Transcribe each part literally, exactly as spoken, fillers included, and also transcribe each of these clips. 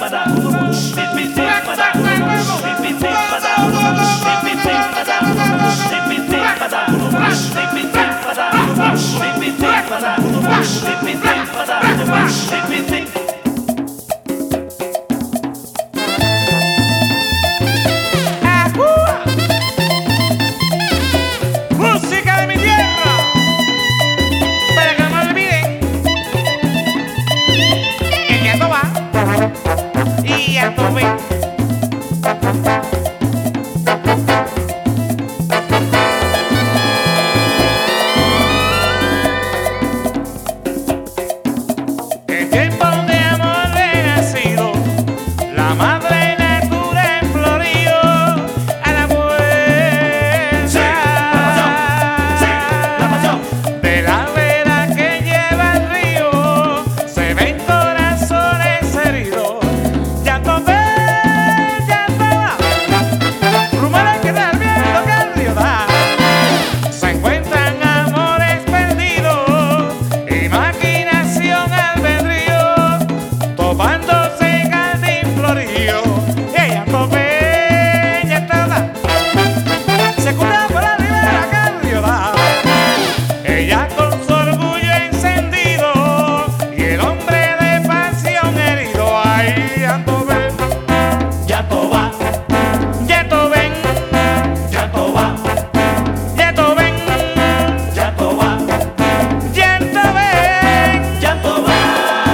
Música de mi tierra, para que no me olviden. El gato va y ya tomé. En tiempo de amor renacido, la madre natura en florío a la fuerza Sí, la pasión, de la vera que lleva el río. Se ven corazones heridos, llanto ven, llanto va, rumores que da el viento que el río da. Se encuentran amores perdidos, imaginación albedrío, topándose cantinflorío. Y ella tope, llanto va, se cura por la ribera que el río da. Ella con su orgullo encendido y el hombre de pasión herido. Ahí llanto ven, llanto va, llanto ven, llanto va, llanto ven, llanto va, llanto ven. llanto va.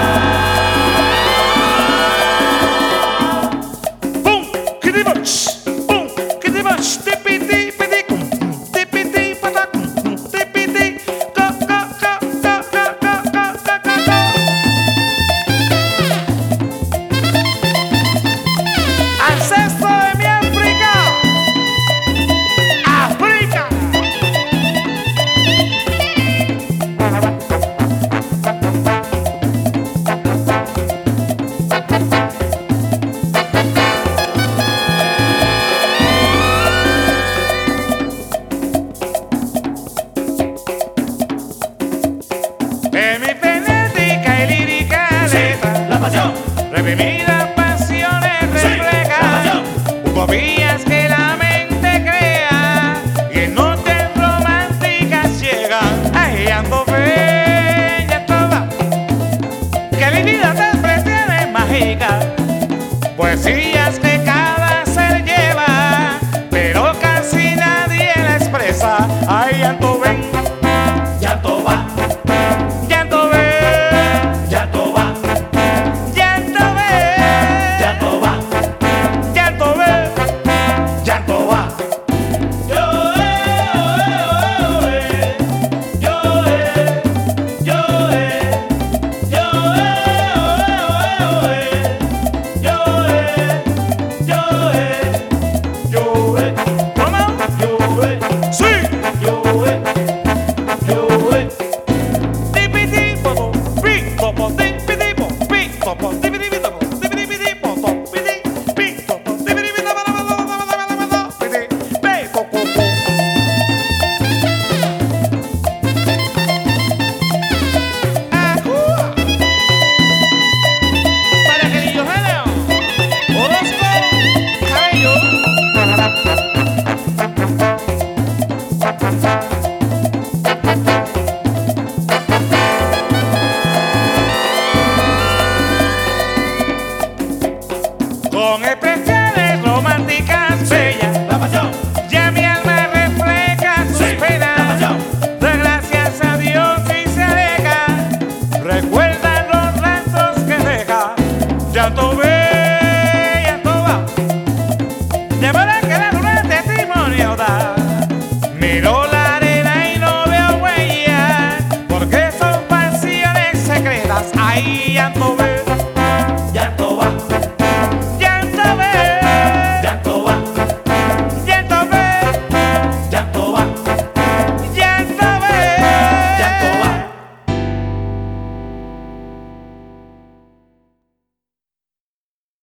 ¡Pum! ¡Kitty-box! ¡Pum! ¡Kitty-box! ¡Tipi-ti-piti-cum! ¡Tipi-ti-patacum! ¡Tipi-ti! ¡Co, co, co, co, co, co, co, co, co, co! ¡Ancestro de mi África! ¡África! En mi frenética y lírica letra, La pasión, reprimidas pasiones sí, la reflejan pasión, utopías que la mente crea y en noches románticas llegan. Ay, ando bella toda, que mi vida te expresiones mágicas, poesías que cada ser lleva, pero casi nadie la expresa. Ay, ando ven, llanto va, llanto ven, llanto va, llanto ven, llanto va, llanto ven. llanto va. Yo, eh, eh, yo, eh, yo, eh, yo, eh, yo, eh, yo, eh, yo, eh, ¿Cómo? yo, eh, Sí. yo, eh, yo, eh. Tipi-ti-po-po, pi-po-po, tipi-ti-po, pi-po-po, tipi-ti-pi-po, tipi-ti-pi-ti-po-po, piti, pi-po-po, tipi-ti-pi-to-po-po-po-po-po-po-po, piti, pe-po-po-po. ¡Ajúa! Para que niños vean, Orozco, cabello. Con expresiones románticas bellas, La pasión, ya mi alma refleja sus sí, la penas. pasión, Da gracias a Dios y se aleja, recuerda los rastros que deja. Llanto ve, llanto va, de modo que la luna testimonio da. Miro la arena y no veo huellas, porque son pasiones secretas. Ahí llanto